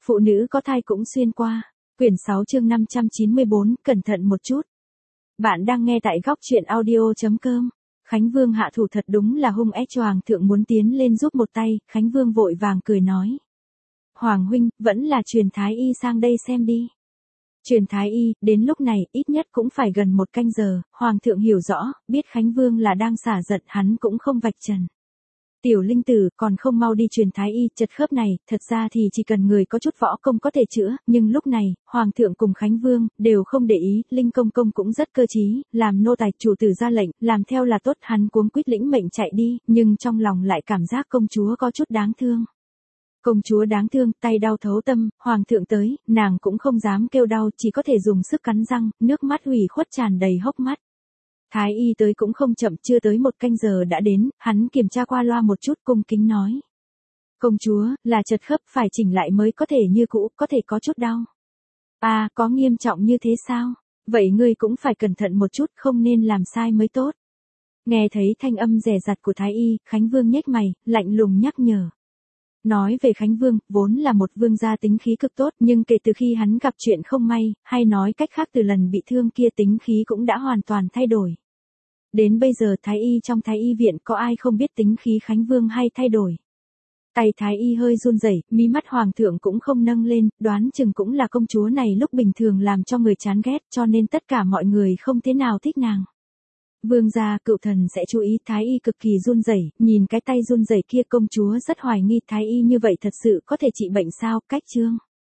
Phụ nữ có thai cũng xuyên qua. Quyển 6 chương 594, cẩn thận một chút. Bạn đang nghe tại góc truyện audio.com. Khánh Vương hạ thủ thật đúng là hung ác, Hoàng thượng muốn tiến lên giúp một tay, Khánh Vương vội vàng cười nói. Hoàng huynh, vẫn là truyền thái y sang đây xem đi. Truyền thái y, đến lúc này, ít nhất cũng phải gần 1 canh giờ, Hoàng thượng hiểu rõ, biết Khánh Vương là đang xả giận, hắn cũng không vạch trần. Tiểu linh tử, còn không mau đi truyền thái y, chật khớp này, thật ra thì chỉ cần người có chút võ công có thể chữa, nhưng lúc này, Hoàng thượng cùng Khánh Vương, đều không để ý, Linh công công cũng rất cơ trí, làm nô tài, chủ tử ra lệnh, làm theo là tốt, hắn cuống quýt lĩnh mệnh chạy đi, nhưng trong lòng lại cảm giác công chúa có chút đáng thương. Công chúa đáng thương, tay đau thấu tâm, Hoàng thượng tới, nàng cũng không dám kêu đau, chỉ có thể dùng sức cắn răng, nước mắt ủy khuất tràn đầy hốc mắt. Thái y tới cũng không chậm, chưa tới 1 canh giờ đã đến, hắn kiểm tra qua loa một chút, cung kính nói. Công chúa, là chật khớp, phải chỉnh lại mới có thể như cũ, có thể có chút đau. À, có nghiêm trọng như thế sao? Vậy ngươi cũng phải cẩn thận một chút, không nên làm sai mới tốt. Nghe thấy thanh âm dè dặt của Thái y, Khánh Vương nhếch mày, lạnh lùng nhắc nhở. Nói về Khánh Vương, vốn là một vương gia tính khí cực tốt, nhưng kể từ khi hắn gặp chuyện không may, hay nói cách khác từ lần bị thương kia, tính khí cũng đã hoàn toàn thay đổi. Đến bây giờ Thái y trong Thái y viện có ai không biết tính khí Khánh Vương hay thay đổi. Tay Thái y hơi run rẩy, mí mắt Hoàng thượng cũng không nâng lên, đoán chừng cũng là công chúa này lúc bình thường làm cho người chán ghét, cho nên tất cả mọi người không thế nào thích nàng. Vương gia, cựu thần sẽ chú ý. Thái y cực kỳ run rẩy, nhìn cái tay run rẩy kia, công chúa rất hoài nghi Thái y như vậy thật sự có thể trị bệnh sao. Cách chương